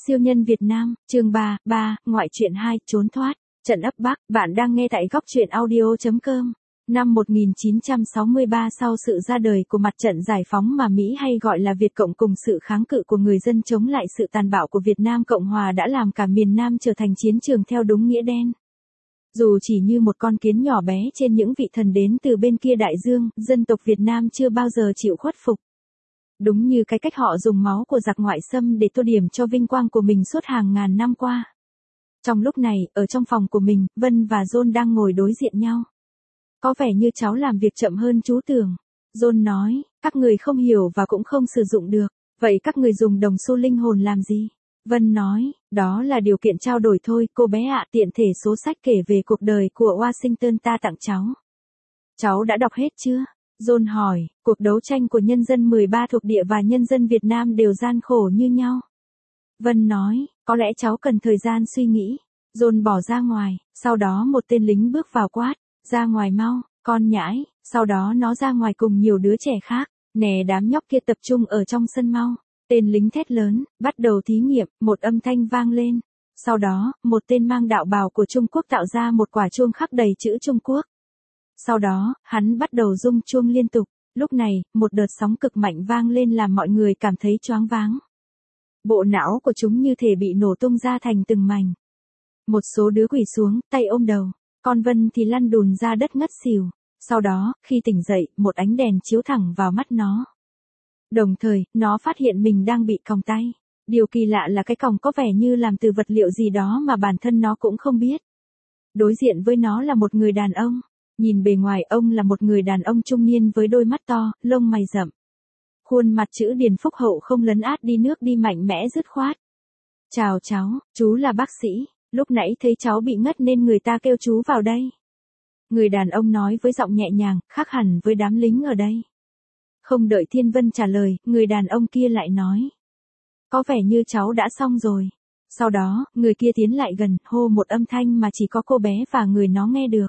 Siêu nhân Việt Nam, chương 3, ngoại truyện 2, trốn thoát, trận ấp Bắc, bạn đang nghe tại góc truyện audio.com. Năm 1963 sau sự ra đời của mặt trận giải phóng mà Mỹ hay gọi là Việt Cộng cùng sự kháng cự của người dân chống lại sự tàn bạo của Việt Nam Cộng Hòa đã làm cả miền Nam trở thành chiến trường theo đúng nghĩa đen. Dù chỉ như một con kiến nhỏ bé trên những vị thần đến từ bên kia đại dương, dân tộc Việt Nam chưa bao giờ chịu khuất phục. Đúng như cái cách họ dùng máu của giặc ngoại xâm để tô điểm cho vinh quang của mình suốt hàng ngàn năm qua. Trong lúc này, ở trong phòng của mình, Vân và John đang ngồi đối diện nhau. Có vẻ như cháu làm việc chậm hơn chú tưởng. John nói, các người không hiểu và cũng không sử dụng được. Vậy các người dùng đồng xu linh hồn làm gì? Vân nói, đó là điều kiện trao đổi thôi, cô bé ạ. Tiện thể số sách kể về cuộc đời của Washington ta tặng cháu. Cháu đã đọc hết chưa? John hỏi, cuộc đấu tranh của nhân dân 13 thuộc địa và nhân dân Việt Nam đều gian khổ như nhau. Vân nói, có lẽ cháu cần thời gian suy nghĩ. John bỏ ra ngoài, sau đó một tên lính bước vào quát, ra ngoài mau, con nhãi, sau đó nó ra ngoài cùng nhiều đứa trẻ khác, nè đám nhóc kia tập trung ở trong sân mau. Tên lính thét lớn, bắt đầu thí nghiệm, một âm thanh vang lên. Sau đó, một tên mang đạo bào của Trung Quốc tạo ra một quả chuông khắc đầy chữ Trung Quốc. Sau đó, hắn bắt đầu rung chuông liên tục. Lúc này, một đợt sóng cực mạnh vang lên làm mọi người cảm thấy choáng váng. Bộ não của chúng như thể bị nổ tung ra thành từng mảnh. Một số đứa quỳ xuống, tay ôm đầu. Con Vân thì lăn đùn ra đất ngất xỉu. Sau đó, khi tỉnh dậy, một ánh đèn chiếu thẳng vào mắt nó. Đồng thời, nó phát hiện mình đang bị còng tay. Điều kỳ lạ là cái còng có vẻ như làm từ vật liệu gì đó mà bản thân nó cũng không biết. Đối diện với nó là một người đàn ông. Nhìn bề ngoài ông là một người đàn ông trung niên với đôi mắt to, lông mày rậm. Khuôn mặt chữ điền phúc hậu không lấn át đi nước đi mạnh mẽ dứt khoát. Chào cháu, chú là bác sĩ, lúc nãy thấy cháu bị ngất nên người ta kêu chú vào đây. Người đàn ông nói với giọng nhẹ nhàng, khác hẳn với đám lính ở đây. Không đợi Thiên Vân trả lời, người đàn ông kia lại nói. Có vẻ như cháu đã xong rồi. Sau đó, người kia tiến lại gần, hô một âm thanh mà chỉ có cô bé và người nó nghe được.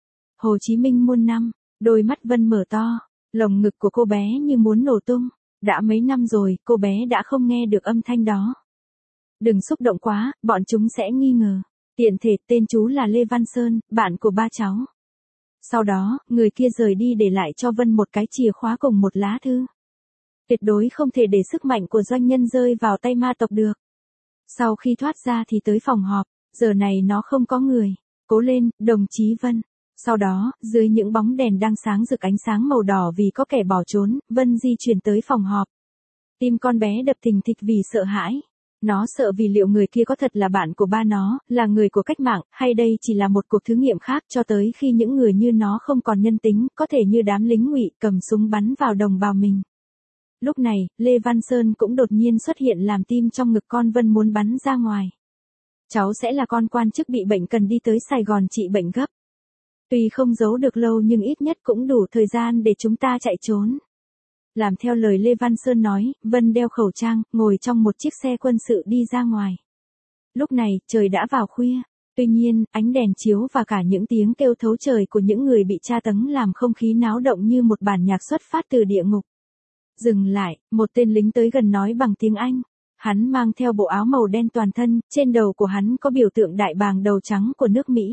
Hồ Chí Minh muôn năm, đôi mắt Vân mở to, lồng ngực của cô bé như muốn nổ tung. Đã mấy năm rồi, cô bé đã không nghe được âm thanh đó. Đừng xúc động quá, bọn chúng sẽ nghi ngờ. Tiện thể tên chú là Lê Văn Sơn, bạn của ba cháu. Sau đó, người kia rời đi để lại cho Vân một cái chìa khóa cùng một lá thư. Tuyệt đối không thể để sức mạnh của doanh nhân rơi vào tay ma tộc được. Sau khi thoát ra thì tới phòng họp, giờ này nó không có người. Cố lên, đồng chí Vân. Sau đó, dưới những bóng đèn đang sáng rực ánh sáng màu đỏ vì có kẻ bỏ trốn, Vân di chuyển tới phòng họp. Tim con bé đập thình thịch vì sợ hãi. Nó sợ vì liệu người kia có thật là bạn của ba nó, là người của cách mạng, hay đây chỉ là một cuộc thử nghiệm khác cho tới khi những người như nó không còn nhân tính, có thể như đám lính ngụy cầm súng bắn vào đồng bào mình. Lúc này, Lê Văn Sơn cũng đột nhiên xuất hiện làm tim trong ngực con Vân muốn bắn ra ngoài. Cháu sẽ là con quan chức bị bệnh cần đi tới Sài Gòn trị bệnh gấp. Tuy không giấu được lâu nhưng ít nhất cũng đủ thời gian để chúng ta chạy trốn. Làm theo lời Lê Văn Sơn nói, Vân đeo khẩu trang, ngồi trong một chiếc xe quân sự đi ra ngoài. Lúc này, trời đã vào khuya. Tuy nhiên, ánh đèn chiếu và cả những tiếng kêu thấu trời của những người bị tra tấn làm không khí náo động như một bản nhạc xuất phát từ địa ngục. Dừng lại, một tên lính tới gần nói bằng tiếng Anh. Hắn mang theo bộ áo màu đen toàn thân, trên đầu của hắn có biểu tượng đại bàng đầu trắng của nước Mỹ.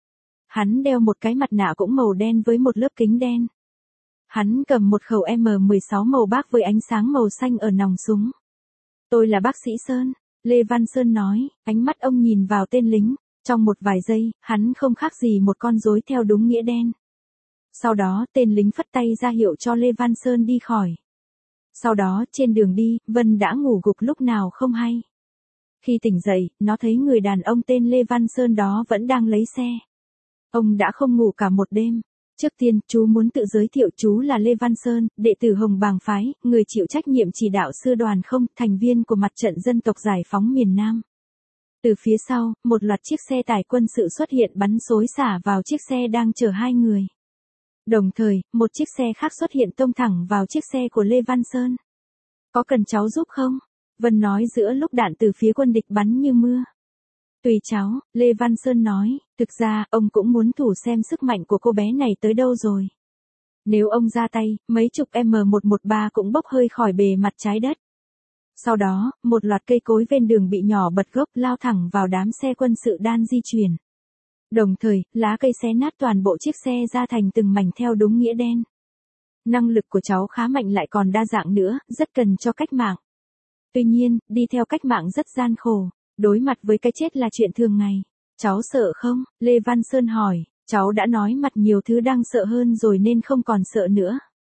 Hắn đeo một cái mặt nạ cũng màu đen với một lớp kính đen. Hắn cầm một khẩu M16 màu bạc với ánh sáng màu xanh ở nòng súng. Tôi là bác sĩ Sơn, Lê Văn Sơn nói, ánh mắt ông nhìn vào tên lính. Trong một vài giây, hắn không khác gì một con rối theo đúng nghĩa đen. Sau đó, tên lính phất tay ra hiệu cho Lê Văn Sơn đi khỏi. Sau đó, trên đường đi, Vân đã ngủ gục lúc nào không hay. Khi tỉnh dậy, nó thấy người đàn ông tên Lê Văn Sơn đó vẫn đang lấy xe. Ông đã không ngủ cả một đêm. Trước tiên, chú muốn tự giới thiệu chú là Lê Văn Sơn, đệ tử Hồng Bàng Phái, người chịu trách nhiệm chỉ đạo sư đoàn không, thành viên của mặt trận dân tộc giải phóng miền Nam. Từ phía sau, một loạt chiếc xe tải quân sự xuất hiện bắn xối xả vào chiếc xe đang chở hai người. Đồng thời, một chiếc xe khác xuất hiện tông thẳng vào chiếc xe của Lê Văn Sơn. Có cần cháu giúp không? Vân nói giữa lúc đạn từ phía quân địch bắn như mưa. Tùy cháu, Lê Văn Sơn nói, thực ra, ông cũng muốn thử xem sức mạnh của cô bé này tới đâu rồi. Nếu ông ra tay, mấy chục M113 cũng bốc hơi khỏi bề mặt trái đất. Sau đó, một loạt cây cối ven đường bị nhỏ bật gốc lao thẳng vào đám xe quân sự đang di chuyển. Đồng thời, lá cây xé nát toàn bộ chiếc xe ra thành từng mảnh theo đúng nghĩa đen. Năng lực của cháu khá mạnh lại còn đa dạng nữa, rất cần cho cách mạng. Tuy nhiên, đi theo cách mạng rất gian khổ, đối mặt với cái chết là chuyện thường ngày. Cháu sợ không? Lê Văn Sơn hỏi, cháu đã nói mặt nhiều thứ đang sợ hơn rồi nên không còn sợ nữa.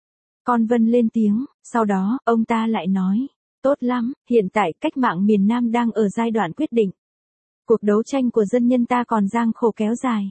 Con Vân lên tiếng, sau đó, ông ta lại nói, tốt lắm, hiện tại cách mạng miền Nam đang ở giai đoạn quyết định. Cuộc đấu tranh của dân nhân ta còn gian khổ kéo dài.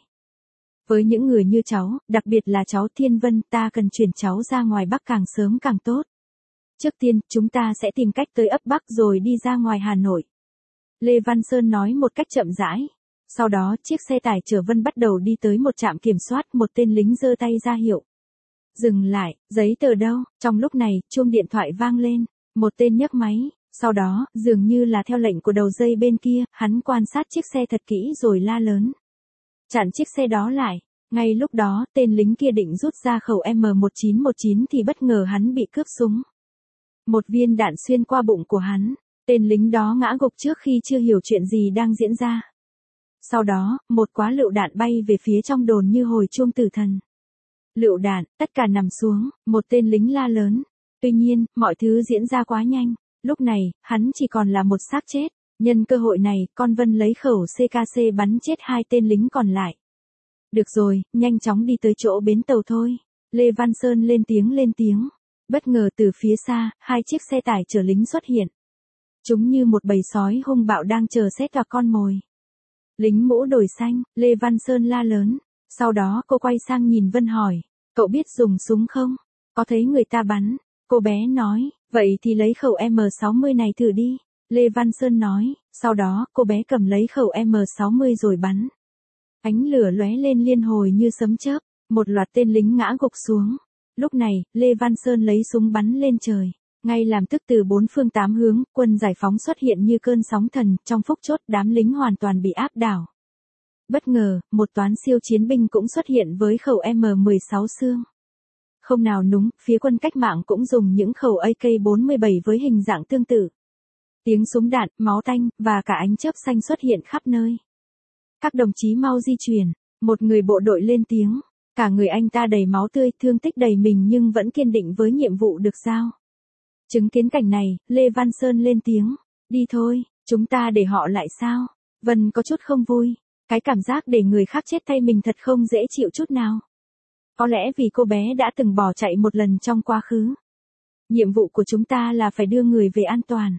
Với những người như cháu, đặc biệt là cháu Thiên Vân, ta cần chuyển cháu ra ngoài Bắc càng sớm càng tốt. Trước tiên, chúng ta sẽ tìm cách tới ấp Bắc rồi đi ra ngoài Hà Nội. Lê Văn Sơn nói một cách chậm rãi. Sau đó, chiếc xe tải chở Vân bắt đầu đi tới một trạm kiểm soát, một tên lính giơ tay ra hiệu. Dừng lại, giấy tờ đâu? Trong lúc này, chuông điện thoại vang lên. Một tên nhấc máy. Sau đó, dường như là theo lệnh của đầu dây bên kia, hắn quan sát chiếc xe thật kỹ rồi la lớn. Chặn chiếc xe đó lại. Ngay lúc đó, tên lính kia định rút ra khẩu M1919 thì bất ngờ hắn bị cướp súng. Một viên đạn xuyên qua bụng của hắn. Tên lính đó ngã gục trước khi chưa hiểu chuyện gì đang diễn ra. Sau đó, một quả lựu đạn bay về phía trong đồn như hồi chuông tử thần. Lựu đạn, tất cả nằm xuống, một tên lính la lớn. Tuy nhiên, mọi thứ diễn ra quá nhanh. Lúc này, hắn chỉ còn là một xác chết. Nhân cơ hội này, con Vân lấy khẩu CKC bắn chết hai tên lính còn lại. Được rồi, nhanh chóng đi tới chỗ bến tàu thôi. Lê Văn Sơn lên tiếng. Bất ngờ từ phía xa, hai chiếc xe tải chở lính xuất hiện. Chúng như một bầy sói hung bạo đang chờ xét vào con mồi. Lính mũ đồi xanh, Lê Văn Sơn la lớn. Sau đó cô quay sang nhìn Vân hỏi, cậu biết dùng súng không? Có thấy người ta bắn? Cô bé nói, vậy thì lấy khẩu M60 này thử đi. Lê Văn Sơn nói, sau đó cô bé cầm lấy khẩu M60 rồi bắn. Ánh lửa lóe lên liên hồi như sấm chớp, một loạt tên lính ngã gục xuống. Lúc này, Lê Văn Sơn lấy súng bắn lên trời. Ngay làm tức từ bốn phương tám hướng, quân giải phóng xuất hiện như cơn sóng thần, trong phút chốc đám lính hoàn toàn bị áp đảo. Bất ngờ, một toán siêu chiến binh cũng xuất hiện với khẩu M16 xương. Không nào núng, phía quân cách mạng cũng dùng những khẩu AK-47 với hình dạng tương tự. Tiếng súng đạn, máu tanh, và cả ánh chớp xanh xuất hiện khắp nơi. Các đồng chí mau di chuyển, một người bộ đội lên tiếng. Cả người anh ta đầy máu tươi, thương tích đầy mình nhưng vẫn kiên định với nhiệm vụ được giao. Chứng kiến cảnh này, Lê Văn Sơn lên tiếng. Đi thôi, chúng ta để họ lại sao? Vân có chút không vui. Cái cảm giác để người khác chết thay mình thật không dễ chịu chút nào. Có lẽ vì cô bé đã từng bỏ chạy một lần trong quá khứ. Nhiệm vụ của chúng ta là phải đưa người về an toàn.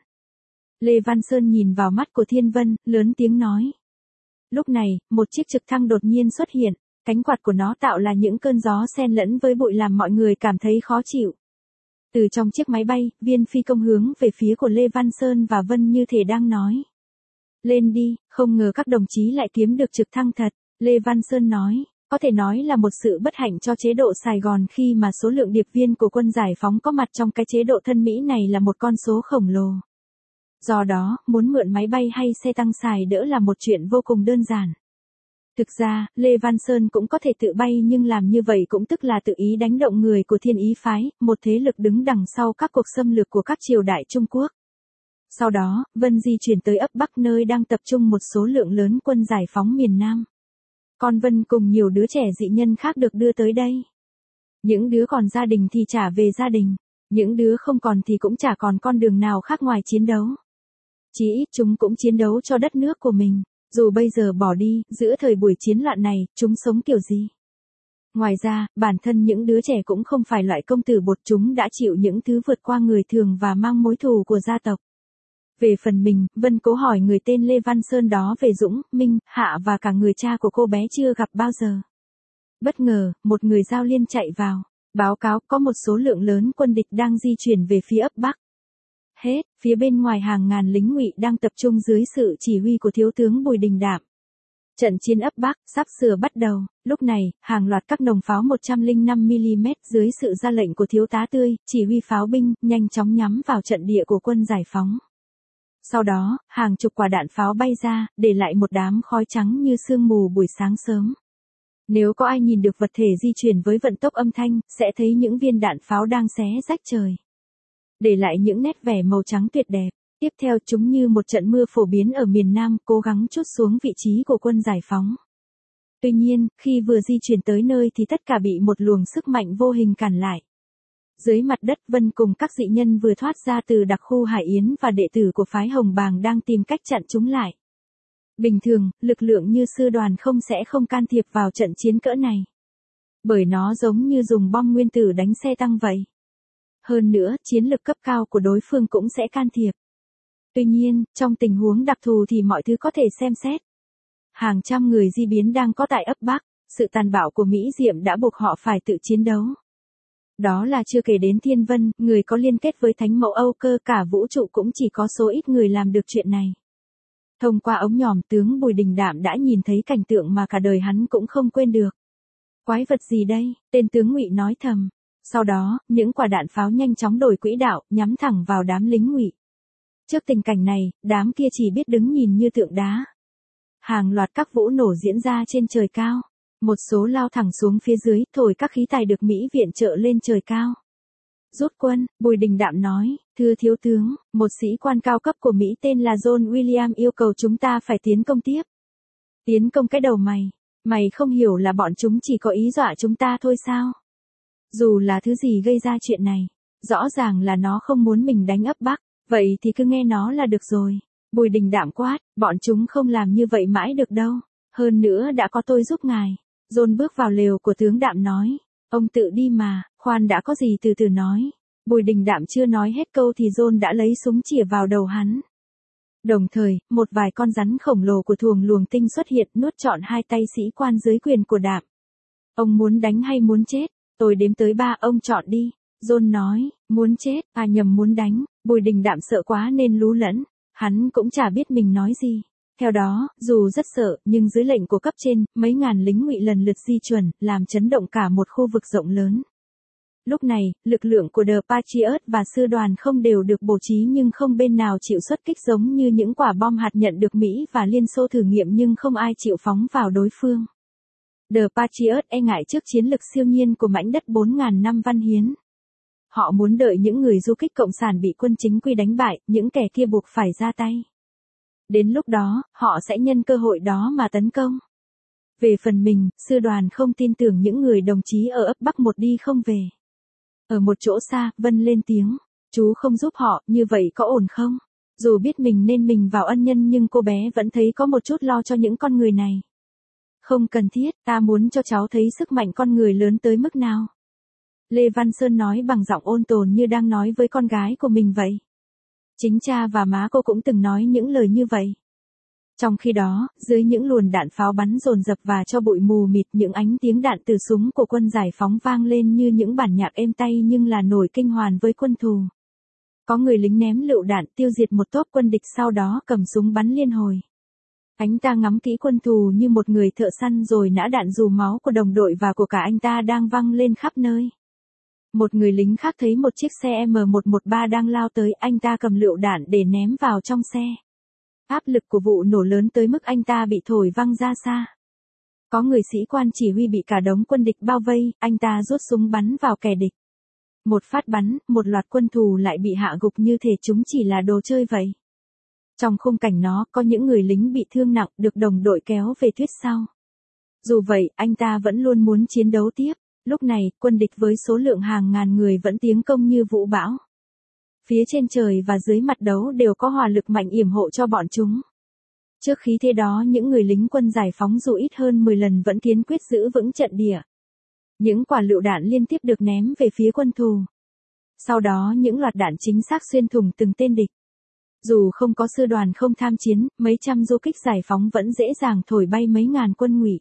Lê Văn Sơn nhìn vào mắt của Thiên Vân, lớn tiếng nói. Lúc này, một chiếc trực thăng đột nhiên xuất hiện. Cánh quạt của nó tạo là những cơn gió xen lẫn với bụi làm mọi người cảm thấy khó chịu. Từ trong chiếc máy bay, viên phi công hướng về phía của Lê Văn Sơn và Vân như thể đang nói. Lên đi, không ngờ các đồng chí lại kiếm được trực thăng thật. Lê Văn Sơn nói, có thể nói là một sự bất hạnh cho chế độ Sài Gòn khi mà số lượng điệp viên của quân giải phóng có mặt trong cái chế độ thân Mỹ này là một con số khổng lồ. Do đó, muốn mượn máy bay hay xe tăng xài đỡ là một chuyện vô cùng đơn giản. Thực ra, Lê Văn Sơn cũng có thể tự bay nhưng làm như vậy cũng tức là tự ý đánh động người của Thiên Ý phái, một thế lực đứng đằng sau các cuộc xâm lược của các triều đại Trung Quốc. Sau đó, Vân di chuyển tới ấp Bắc nơi đang tập trung một số lượng lớn quân giải phóng miền Nam. Con Vân cùng nhiều đứa trẻ dị nhân khác được đưa tới đây. Những đứa còn gia đình thì trả về gia đình, những đứa không còn thì cũng chả còn con đường nào khác ngoài chiến đấu. Chí ít chúng cũng chiến đấu cho đất nước của mình. Dù bây giờ bỏ đi, giữa thời buổi chiến loạn này, chúng sống kiểu gì? Ngoài ra, bản thân những đứa trẻ cũng không phải loại công tử bột, chúng đã chịu những thứ vượt qua người thường và mang mối thù của gia tộc. Về phần mình, Vân cố hỏi người tên Lê Văn Sơn đó về Dũng, Minh, Hạ và cả người cha của cô bé chưa gặp bao giờ. Bất ngờ, một người giao liên chạy vào, báo cáo có một số lượng lớn quân địch đang di chuyển về phía ấp Bắc. Hết, phía bên ngoài hàng ngàn lính Ngụy đang tập trung dưới sự chỉ huy của thiếu tướng Bùi Đình Đạm. Trận chiến ấp Bắc sắp sửa bắt đầu, lúc này, hàng loạt các nòng pháo 105mm dưới sự ra lệnh của thiếu tá Tươi, chỉ huy pháo binh, nhanh chóng nhắm vào trận địa của quân giải phóng. Sau đó, hàng chục quả đạn pháo bay ra, để lại một đám khói trắng như sương mù buổi sáng sớm. Nếu có ai nhìn được vật thể di chuyển với vận tốc âm thanh, sẽ thấy những viên đạn pháo đang xé rách trời. để lại những nét vẻ màu trắng tuyệt đẹp. Tiếp theo chúng như một trận mưa phổ biến ở miền Nam, cố gắng trút xuống vị trí của quân giải phóng. Tuy nhiên, khi vừa di chuyển tới nơi thì tất cả bị một luồng sức mạnh vô hình cản lại. Dưới mặt đất, Vân cùng các dị nhân vừa thoát ra từ đặc khu Hải Yến và đệ tử của phái Hồng Bàng đang tìm cách chặn chúng lại. Bình thường, lực lượng như sư đoàn sẽ không can thiệp vào trận chiến cỡ này. Bởi nó giống như dùng bom nguyên tử đánh xe tăng vậy. Hơn nữa, chiến lực cấp cao của đối phương cũng sẽ can thiệp. Tuy nhiên, trong tình huống đặc thù thì mọi thứ có thể xem xét. Hàng trăm người di biến đang có tại ấp Bắc, sự tàn bạo của Mỹ Diệm đã buộc họ phải tự chiến đấu. Đó là chưa kể đến Thiên Vân, người có liên kết với Thánh Mẫu Âu Cơ, cả vũ trụ cũng chỉ có số ít người làm được chuyện này. Thông qua ống nhòm, tướng Bùi Đình Đạm đã nhìn thấy cảnh tượng mà cả đời hắn cũng không quên được. Quái vật gì đây? Tên tướng Ngụy nói thầm. Sau đó, những quả đạn pháo nhanh chóng đổi quỹ đạo, nhắm thẳng vào đám lính Ngụy. Trước tình cảnh này, đám kia chỉ biết đứng nhìn như tượng đá. Hàng loạt các vũ nổ diễn ra trên trời cao. Một số lao thẳng xuống phía dưới, thổi các khí tài được Mỹ viện trợ lên trời cao. Rút quân, Bùi Đình Đạm nói, thưa thiếu tướng, một sĩ quan cao cấp của Mỹ tên là John William yêu cầu chúng ta phải tiến công tiếp. Tiến công cái đầu mày. Mày không hiểu là bọn chúng chỉ có ý dọa chúng ta thôi sao? Dù là thứ gì gây ra chuyện này, rõ ràng là nó không muốn mình đánh ấp Bắc, vậy thì cứ nghe nó là được rồi. Bùi Đình Đạm quát, bọn chúng không làm như vậy mãi được đâu. Hơn nữa đã có tôi giúp ngài. John bước vào lều của tướng Đạm nói, ông tự đi mà, khoan đã, có gì từ từ nói. Bùi Đình Đạm chưa nói hết câu thì John đã lấy súng chĩa vào đầu hắn. Đồng thời, một vài con rắn khổng lồ của thuồng luồng tinh xuất hiện, nuốt trọn hai tay sĩ quan dưới quyền của Đạm. Ông muốn đánh hay muốn chết? Tôi đếm tới 3, ông chọn đi. John nói, muốn chết, nhầm, muốn đánh. Bùi Đình Đạm sợ quá nên lú lẫn. Hắn cũng chả biết mình nói gì. Theo đó, dù rất sợ, nhưng dưới lệnh của cấp trên, mấy ngàn lính Ngụy lần lượt di chuyển, làm chấn động cả một khu vực rộng lớn. Lúc này, lực lượng của The Patriot và sư đoàn không đều được bố trí, nhưng không bên nào chịu xuất kích, giống như những quả bom hạt nhận được Mỹ và Liên Xô thử nghiệm, nhưng không ai chịu phóng vào đối phương. The Patriot e ngại trước chiến lực siêu nhiên của mảnh đất 4.000 năm văn hiến. Họ muốn đợi những người du kích cộng sản bị quân chính quy đánh bại, những kẻ kia buộc phải ra tay. Đến lúc đó, họ sẽ nhân cơ hội đó mà tấn công. Về phần mình, sư đoàn không tin tưởng những người đồng chí ở ấp Bắc một đi không về. Ở một chỗ xa, Vân lên tiếng, chú không giúp họ, như vậy có ổn không? Dù biết mình nên mình vào ân nhân, nhưng cô bé vẫn thấy có một chút lo cho những con người này. Không cần thiết, ta muốn cho cháu thấy sức mạnh con người lớn tới mức nào. Lê Văn Sơn nói bằng giọng ôn tồn như đang nói với con gái của mình vậy. Chính cha và má cô cũng từng nói những lời như vậy. Trong khi đó, dưới những luồn đạn pháo bắn dồn dập và cho bụi mù mịt, những ánh tiếng đạn từ súng của quân giải phóng vang lên như những bản nhạc êm tai, nhưng là nổi kinh hoàn với quân thù. Có người lính ném lựu đạn tiêu diệt một tốp quân địch, sau đó cầm súng bắn liên hồi. Anh ta ngắm kỹ quân thù như một người thợ săn, rồi nã đạn dù máu của đồng đội và của cả anh ta đang văng lên khắp nơi. Một người lính khác thấy một chiếc xe M113 đang lao tới, anh ta cầm lựu đạn để ném vào trong xe. Áp lực của vụ nổ lớn tới mức anh ta bị thổi văng ra xa. Có người sĩ quan chỉ huy bị cả đống quân địch bao vây, anh ta rút súng bắn vào kẻ địch. Một phát bắn, một loạt quân thù lại bị hạ gục như thể chúng chỉ là đồ chơi vậy. Trong khung cảnh nó, có những người lính bị thương nặng, được đồng đội kéo về tuyết sau. Dù vậy, anh ta vẫn luôn muốn chiến đấu tiếp. Lúc này, quân địch với số lượng hàng ngàn người vẫn tiến công như vũ bão. Phía trên trời và dưới mặt đấu đều có hỏa lực mạnh yểm hộ cho bọn chúng. Trước khí thế đó, những người lính quân giải phóng dù ít hơn 10 lần vẫn kiên quyết giữ vững trận địa. Những quả lựu đạn liên tiếp được ném về phía quân thù. Sau đó những loạt đạn chính xác xuyên thủng từng tên địch. Dù không có sư đoàn không tham chiến, mấy trăm du kích giải phóng vẫn dễ dàng thổi bay mấy ngàn quân Ngụy.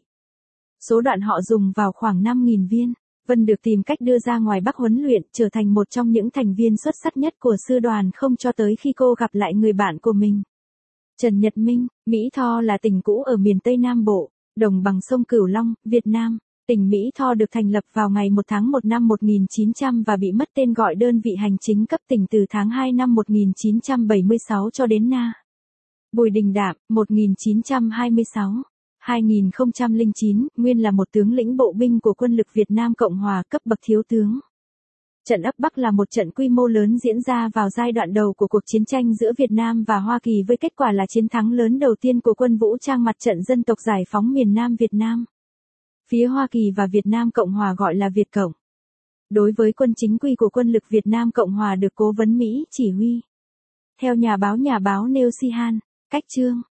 Số đạn họ dùng vào khoảng 5.000 viên. Vân được tìm cách đưa ra ngoài Bắc huấn luyện, trở thành một trong những thành viên xuất sắc nhất của sư đoàn, không cho tới khi cô gặp lại người bạn của mình. Trần Nhật Minh. Mỹ Tho là tỉnh cũ ở miền Tây Nam Bộ, đồng bằng sông Cửu Long, Việt Nam. Tỉnh Mỹ Tho được thành lập vào ngày 1 tháng 1 năm 1900 và bị mất tên gọi đơn vị hành chính cấp tỉnh từ tháng 2 năm 1976 cho đến nay. Bùi Đình Đạm, 1926. 2009, nguyên là một tướng lĩnh bộ binh của quân lực Việt Nam Cộng Hòa, cấp bậc thiếu tướng. Trận ấp Bắc là một trận quy mô lớn diễn ra vào giai đoạn đầu của cuộc chiến tranh giữa Việt Nam và Hoa Kỳ với kết quả là chiến thắng lớn đầu tiên của quân vũ trang mặt trận dân tộc giải phóng miền Nam Việt Nam. Phía Hoa Kỳ và Việt Nam Cộng Hòa gọi là Việt Cộng. Đối với quân chính quy của quân lực Việt Nam Cộng Hòa được Cố vấn Mỹ chỉ huy. Theo nhà báo Neil Sheehan, cách chương